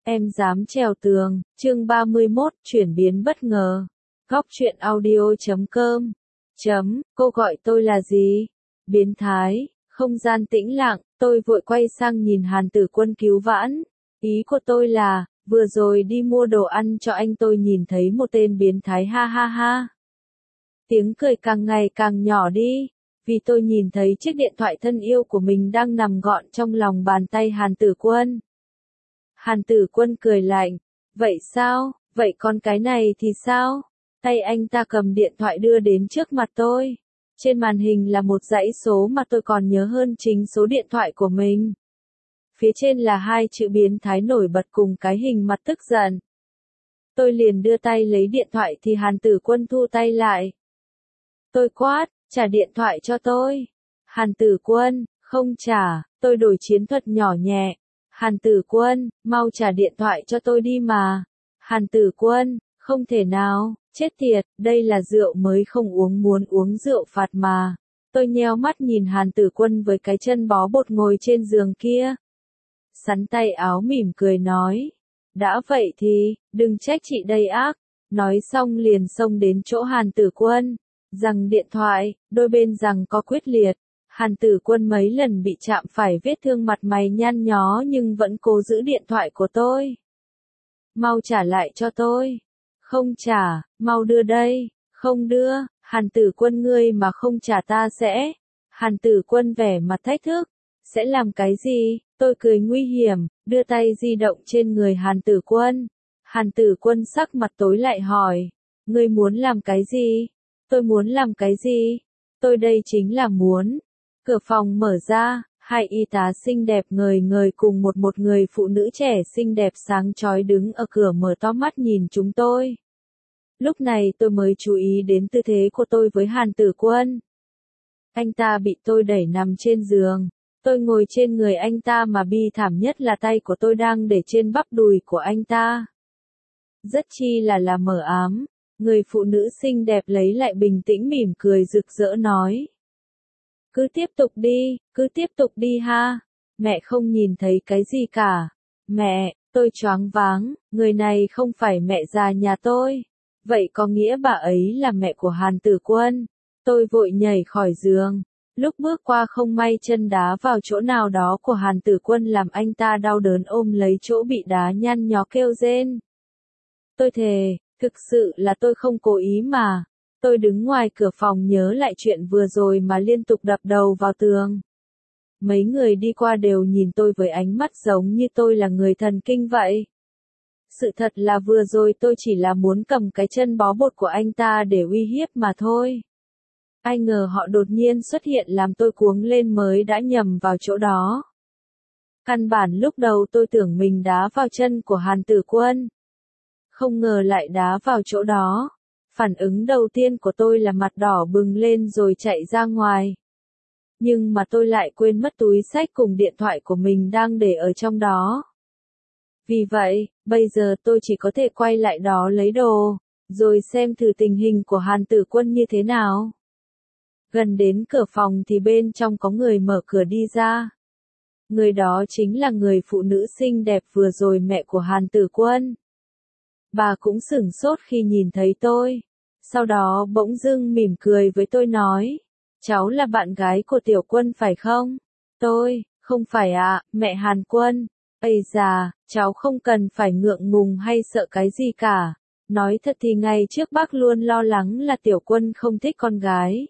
Em dám trèo tường, chương 31, chuyển biến bất ngờ. Góc truyện audio.com. Cô gọi tôi là gì? Biến thái. Không gian tĩnh lặng, tôi vội quay sang nhìn Hàn Tử Quân cứu vãn. Ý của tôi là, vừa rồi đi mua đồ ăn cho anh tôi nhìn thấy một tên biến thái ha ha ha. Tiếng cười càng ngày càng nhỏ đi, vì tôi nhìn thấy chiếc điện thoại thân yêu của mình đang nằm gọn trong lòng bàn tay Hàn Tử Quân. Hàn Tử Quân cười lạnh, vậy sao, vậy còn cái này thì sao? Tay anh ta cầm điện thoại đưa đến trước mặt tôi. Trên màn hình là một dãy số mà tôi còn nhớ hơn chính số điện thoại của mình. Phía trên là hai chữ biến thái nổi bật cùng cái hình mặt tức giận. Tôi liền đưa tay lấy điện thoại thì Hàn Tử Quân thu tay lại. Tôi quát, trả điện thoại cho tôi. Hàn Tử Quân, không trả, tôi đổi chiến thuật nhỏ nhẹ. Hàn Tử Quân, mau trả điện thoại cho tôi đi mà. Hàn Tử Quân, không thể nào, chết tiệt, đây là rượu mới không uống muốn uống rượu phạt mà. Tôi nheo mắt nhìn Hàn Tử Quân với cái chân bó bột ngồi trên giường kia. Sắn tay áo mỉm cười nói. Đã vậy thì, đừng trách chị đây ác. Nói xong liền xông đến chỗ Hàn Tử Quân. Giằng điện thoại, đôi bên giằng co quyết liệt. Hàn Tử Quân mấy lần bị chạm phải vết thương mặt mày nhăn nhó nhưng vẫn cố giữ điện thoại của tôi. Mau trả lại cho tôi. Không trả, mau đưa đây. Không đưa, Hàn Tử Quân ngươi mà không trả ta sẽ. Hàn Tử Quân vẻ mặt thách thức. Sẽ làm cái gì? Tôi cười nguy hiểm, đưa tay di động trên người Hàn Tử Quân. Hàn Tử Quân sắc mặt tối lại hỏi. Ngươi muốn làm cái gì? Tôi muốn làm cái gì? Tôi đây chính là muốn. Cửa phòng mở ra, hai y tá xinh đẹp ngời ngời cùng một người phụ nữ trẻ xinh đẹp sáng chói đứng ở cửa mở to mắt nhìn chúng tôi. Lúc này tôi mới chú ý đến tư thế của tôi với Hàn Tử Quân. Anh ta bị tôi đẩy nằm trên giường. Tôi ngồi trên người anh ta mà bi thảm nhất là tay của tôi đang để trên bắp đùi của anh ta. Rất chi là mờ ám. Người phụ nữ xinh đẹp lấy lại bình tĩnh mỉm cười rực rỡ nói. Cứ tiếp tục đi ha. Mẹ không nhìn thấy cái gì cả. Mẹ, tôi choáng váng, người này không phải mẹ già nhà tôi. Vậy có nghĩa bà ấy là mẹ của Hàn Tử Quân. Tôi vội nhảy khỏi giường. Lúc bước qua không may chân đá vào chỗ nào đó của Hàn Tử Quân làm anh ta đau đớn ôm lấy chỗ bị đá nhăn nhó kêu rên. Tôi thề, thực sự là tôi không cố ý mà. Tôi đứng ngoài cửa phòng nhớ lại chuyện vừa rồi mà liên tục đập đầu vào tường. Mấy người đi qua đều nhìn tôi với ánh mắt giống như tôi là người thần kinh vậy. Sự thật là vừa rồi tôi chỉ là muốn cầm cái chân bó bột của anh ta để uy hiếp mà thôi. Ai ngờ họ đột nhiên xuất hiện làm tôi cuống lên mới đã nhầm vào chỗ đó. Căn bản lúc đầu tôi tưởng mình đá vào chân của Hàn Tử Quân. Không ngờ lại đá vào chỗ đó. Phản ứng đầu tiên của tôi là mặt đỏ bừng lên rồi chạy ra ngoài. Nhưng mà tôi lại quên mất túi xách cùng điện thoại của mình đang để ở trong đó. Vì vậy, bây giờ tôi chỉ có thể quay lại đó lấy đồ, rồi xem thử tình hình của Hàn Tử Quân như thế nào. Gần đến cửa phòng thì bên trong có người mở cửa đi ra. Người đó chính là người phụ nữ xinh đẹp vừa rồi mẹ của Hàn Tử Quân. Bà cũng sửng sốt khi nhìn thấy tôi. Sau đó bỗng dưng mỉm cười với tôi nói. Cháu là bạn gái của Tiểu Quân phải không? Tôi, không phải ạ, mẹ Hàn Quân. Ây già, cháu không cần phải ngượng ngùng hay sợ cái gì cả. Nói thật thì ngày trước bác luôn lo lắng là Tiểu Quân không thích con gái.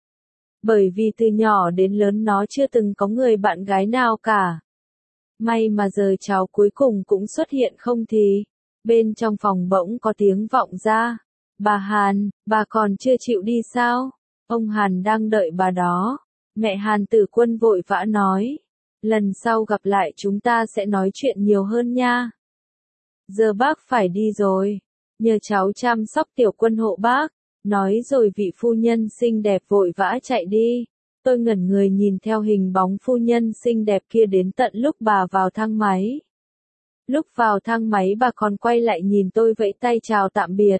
Bởi vì từ nhỏ đến lớn nó chưa từng có người bạn gái nào cả. May mà giờ cháu cuối cùng cũng xuất hiện không thì. Bên trong phòng bỗng có tiếng vọng ra. Bà Hàn, bà còn chưa chịu đi sao? Ông Hàn đang đợi bà đó. Mẹ Hàn Tử Quân vội vã nói. Lần sau gặp lại chúng ta sẽ nói chuyện nhiều hơn nha. Giờ bác phải đi rồi. Nhờ cháu chăm sóc Tiểu Quân hộ bác. Nói rồi vị phu nhân xinh đẹp vội vã chạy đi. Tôi ngẩn người nhìn theo hình bóng phu nhân xinh đẹp kia đến tận lúc bà vào thang máy. Lúc vào thang máy bà còn quay lại nhìn tôi vẫy tay chào tạm biệt.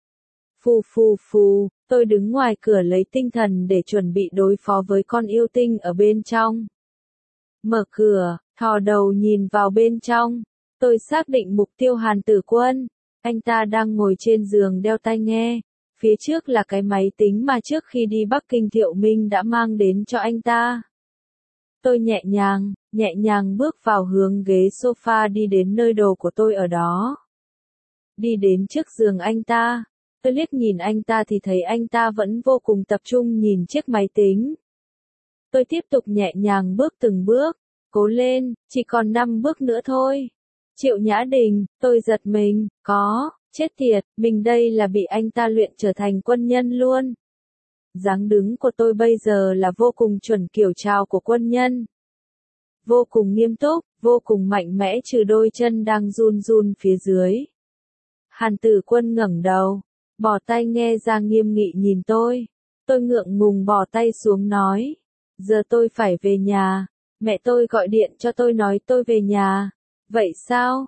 Phù, tôi đứng ngoài cửa lấy tinh thần để chuẩn bị đối phó với con yêu tinh ở bên trong. Mở cửa, thò đầu nhìn vào bên trong. Tôi xác định mục tiêu Hàn Tử Quân. Anh ta đang ngồi trên giường đeo tai nghe. Phía trước là cái máy tính mà trước khi đi Bắc Kinh Thiệu Minh đã mang đến cho anh ta. Tôi nhẹ nhàng bước vào hướng ghế sofa đi đến nơi đồ của tôi ở đó. Đi đến trước giường anh ta. Tôi liếc nhìn anh ta thì thấy anh ta vẫn vô cùng tập trung nhìn chiếc máy tính. Tôi tiếp tục nhẹ nhàng bước từng bước. Cố lên, chỉ còn 5 bước nữa thôi. Triệu Nhã Đình, tôi giật mình, chết tiệt, mình đây là bị anh ta luyện trở thành quân nhân luôn. Dáng đứng của tôi bây giờ là vô cùng chuẩn kiểu chào của quân nhân. Vô cùng nghiêm túc, vô cùng mạnh mẽ trừ đôi chân đang run run phía dưới. Hàn Tử Quân ngẩng đầu, bỏ tai nghe ra nghiêm nghị nhìn tôi. Tôi ngượng ngùng bỏ tay xuống nói. Giờ tôi phải về nhà. Mẹ tôi gọi điện cho tôi nói tôi về nhà. Vậy sao?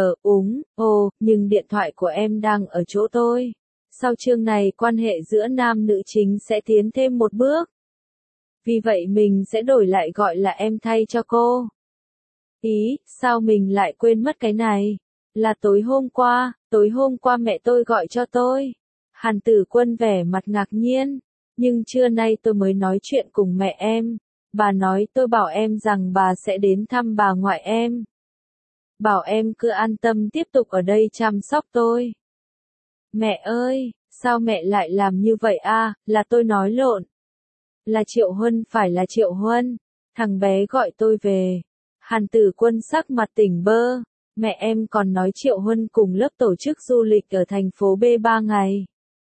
Nhưng điện thoại của em đang ở chỗ tôi. Sau chương này quan hệ giữa nam nữ chính sẽ tiến thêm một bước. Vì vậy mình sẽ đổi lại gọi là em thay cho cô. Sao mình lại quên mất cái này? Là tối hôm qua mẹ tôi gọi cho tôi. Hàn Tử Quân vẻ mặt ngạc nhiên. Nhưng trưa nay tôi mới nói chuyện cùng mẹ em. Bà nói tôi bảo em rằng bà sẽ đến thăm bà ngoại em. Bảo em cứ an tâm tiếp tục ở đây chăm sóc tôi. Mẹ ơi, sao mẹ lại làm như vậy à, là tôi nói lộn. Là Triệu Huân, phải là Triệu Huân. Thằng bé gọi tôi về. Hàn Tử Quân sắc mặt tỉnh bơ. Mẹ em còn nói Triệu Huân cùng lớp tổ chức du lịch ở thành phố B 3 ngày.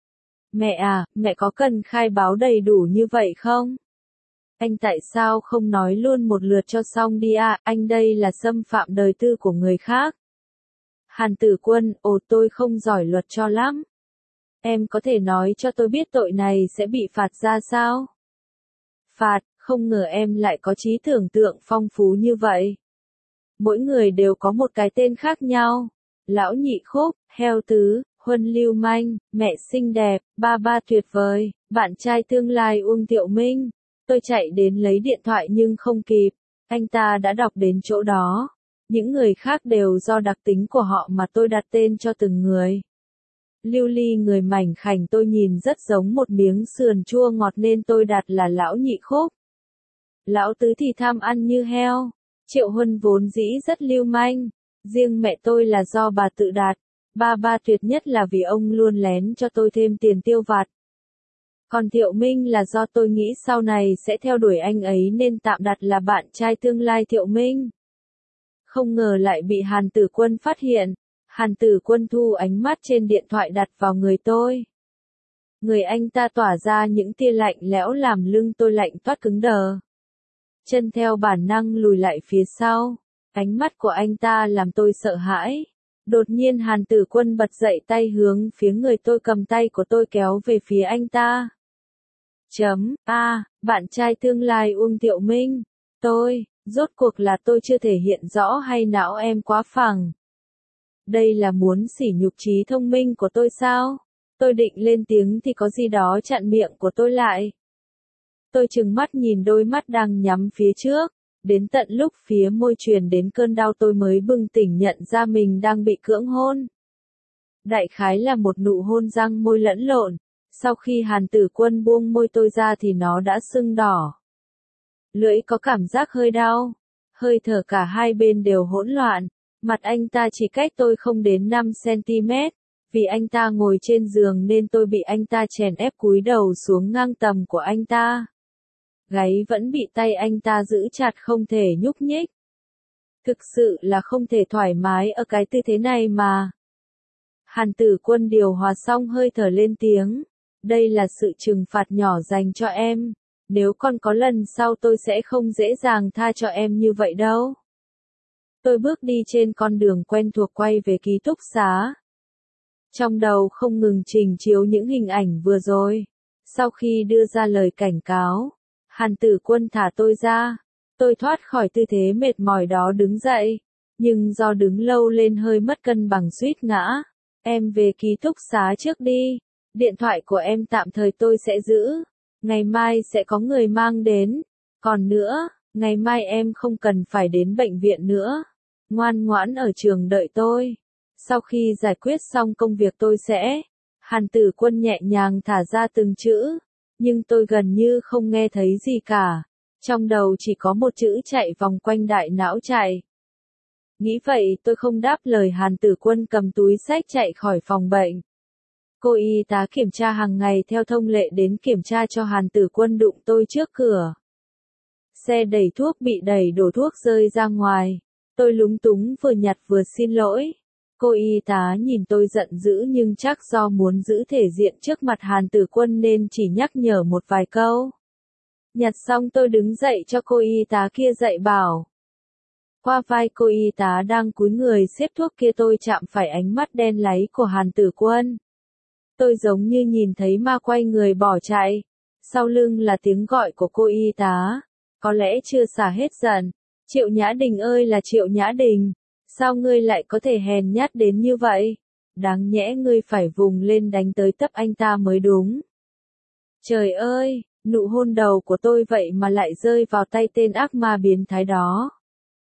Mẹ à, mẹ có cần khai báo đầy đủ như vậy không? Anh tại sao không nói luôn một lượt cho xong đi à, anh đây là xâm phạm đời tư của người khác. Hàn Tử Quân, tôi không giỏi luật cho lắm. Em có thể nói cho tôi biết tội này sẽ bị phạt ra sao? Phạt, không ngờ em lại có trí tưởng tượng phong phú như vậy. Mỗi người đều có một cái tên khác nhau. Lão Nhị Khúc, Heo Tứ, Huân Lưu Manh, mẹ xinh đẹp, ba tuyệt vời, bạn trai tương lai Uông Thiệu Minh. Tôi chạy đến lấy điện thoại nhưng không kịp. Anh ta đã đọc đến chỗ đó. Những người khác đều do đặc tính của họ mà tôi đặt tên cho từng người. Lưu Ly người mảnh khảnh tôi nhìn rất giống một miếng sườn chua ngọt nên tôi đặt là Lão Nhị Khúc. Lão Tứ thì tham ăn như heo. Triệu Huân vốn dĩ rất lưu manh. Riêng mẹ tôi là do bà tự đặt. Ba tuyệt nhất là vì ông luôn lén cho tôi thêm tiền tiêu vặt. Còn Thiệu Minh là do tôi nghĩ sau này sẽ theo đuổi anh ấy nên tạm đặt là bạn trai tương lai Thiệu Minh. Không ngờ lại bị Hàn Tử Quân phát hiện. Hàn Tử Quân thu ánh mắt trên điện thoại đặt vào người tôi. Người anh ta tỏa ra những tia lạnh lẽo làm lưng tôi lạnh toát cứng đờ. Chân theo bản năng lùi lại phía sau. Ánh mắt của anh ta làm tôi sợ hãi. Đột nhiên Hàn Tử Quân bật dậy tay hướng phía người tôi cầm tay của tôi kéo về phía anh ta. Bạn trai tương lai Uông Thiệu Minh. Rốt cuộc là tôi chưa thể hiện rõ hay não em quá phẳng. Đây là muốn sỉ nhục trí thông minh của tôi sao? Tôi định lên tiếng thì có gì đó chặn miệng của tôi lại. Tôi trừng mắt nhìn đôi mắt đang nhắm phía trước. Đến tận lúc phía môi truyền đến cơn đau tôi mới bừng tỉnh nhận ra mình đang bị cưỡng hôn. Đại khái là một nụ hôn răng môi lẫn lộn. Sau khi Hàn Tử Quân buông môi tôi ra thì nó đã sưng đỏ. Lưỡi có cảm giác hơi đau. Hơi thở cả hai bên đều hỗn loạn. Mặt anh ta chỉ cách tôi không đến 5 cm. Vì anh ta ngồi trên giường nên tôi bị anh ta chèn ép cúi đầu xuống ngang tầm của anh ta. Gáy vẫn bị tay anh ta giữ chặt không thể nhúc nhích. Thực sự là không thể thoải mái ở cái tư thế này mà. Hàn Tử Quân điều hòa xong hơi thở lên tiếng. Đây là sự trừng phạt nhỏ dành cho em. Nếu còn có lần sau tôi sẽ không dễ dàng tha cho em như vậy đâu. Tôi bước đi trên con đường quen thuộc quay về ký túc xá. Trong đầu không ngừng trình chiếu những hình ảnh vừa rồi. Sau khi đưa ra lời cảnh cáo, Hàn Tử Quân thả tôi ra. Tôi thoát khỏi tư thế mệt mỏi đó đứng dậy. Nhưng do đứng lâu lên hơi mất cân bằng suýt ngã. Em về ký túc xá trước đi. Điện thoại của em tạm thời tôi sẽ giữ. Ngày mai sẽ có người mang đến. Còn nữa, ngày mai em không cần phải đến bệnh viện nữa. Ngoan ngoãn ở trường đợi tôi. Sau khi giải quyết xong công việc tôi sẽ. Hàn Tử Quân nhẹ nhàng thả ra từng chữ. Nhưng tôi gần như không nghe thấy gì cả. Trong đầu chỉ có một chữ chạy vòng quanh đại não chạy. Nghĩ vậy tôi không đáp lời Hàn Tử Quân cầm túi xách chạy khỏi phòng bệnh. Cô y tá kiểm tra hàng ngày theo thông lệ đến kiểm tra cho Hàn Tử Quân đụng tôi trước cửa. Xe đẩy thuốc bị đẩy đổ thuốc rơi ra ngoài. Tôi lúng túng vừa nhặt vừa xin lỗi. Cô y tá nhìn tôi giận dữ nhưng chắc do muốn giữ thể diện trước mặt Hàn Tử Quân nên chỉ nhắc nhở một vài câu. Nhặt xong tôi đứng dậy cho cô y tá kia dạy bảo. Qua vai cô y tá đang cúi người xếp thuốc kia tôi chạm phải ánh mắt đen láy của Hàn Tử Quân. Tôi giống như nhìn thấy ma quay người bỏ chạy. Sau lưng là tiếng gọi của cô y tá. Có lẽ chưa xả hết giận. Triệu Nhã Đình ơi là Triệu Nhã Đình. Sao ngươi lại có thể hèn nhát đến như vậy? Đáng nhẽ ngươi phải vùng lên đánh tới tấp anh ta mới đúng. Trời ơi, nụ hôn đầu của tôi vậy mà lại rơi vào tay tên ác ma biến thái đó.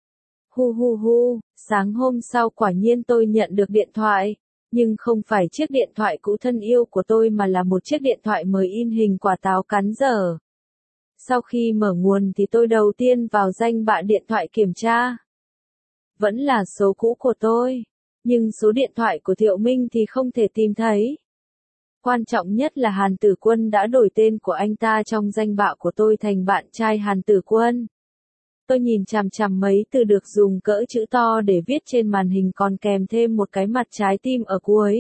Hu hu hu, sáng hôm sau quả nhiên tôi nhận được điện thoại. Nhưng không phải chiếc điện thoại cũ thân yêu của tôi mà là một chiếc điện thoại mới in hình quả táo cắn dở. Sau khi mở nguồn thì tôi đầu tiên vào danh bạ điện thoại kiểm tra. Vẫn là số cũ của tôi. Nhưng số điện thoại của Thiệu Minh thì không thể tìm thấy. Quan trọng nhất là Hàn Tử Quân đã đổi tên của anh ta trong danh bạ của tôi thành bạn trai Hàn Tử Quân. Tôi nhìn chằm chằm mấy từ được dùng cỡ chữ to để viết trên màn hình còn kèm thêm một cái mặt trái tim ở cuối.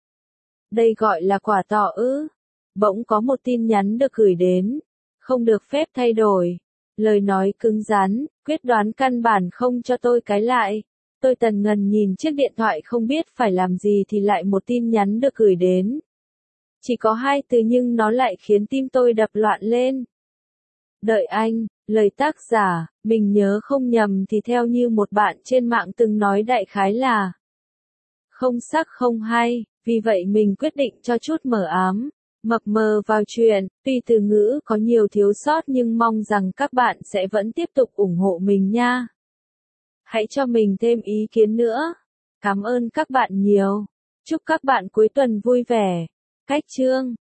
Đây gọi là quả tỏ ư. Bỗng có một tin nhắn được gửi đến. Không được phép thay đổi. Lời nói cứng rắn, quyết đoán căn bản không cho tôi cái lại. Tôi tần ngần nhìn chiếc điện thoại không biết phải làm gì thì lại một tin nhắn được gửi đến. Chỉ có 2 từ nhưng nó lại khiến tim tôi đập loạn lên. Đợi anh, lời tác giả, mình nhớ không nhầm thì theo như một bạn trên mạng từng nói đại khái là không sắc không hay, vì vậy mình quyết định cho chút mờ ám, mập mờ vào chuyện, tuy từ ngữ có nhiều thiếu sót nhưng mong rằng các bạn sẽ vẫn tiếp tục ủng hộ mình nha. Hãy cho mình thêm ý kiến nữa. Cảm ơn các bạn nhiều. Chúc các bạn cuối tuần vui vẻ. Cách chương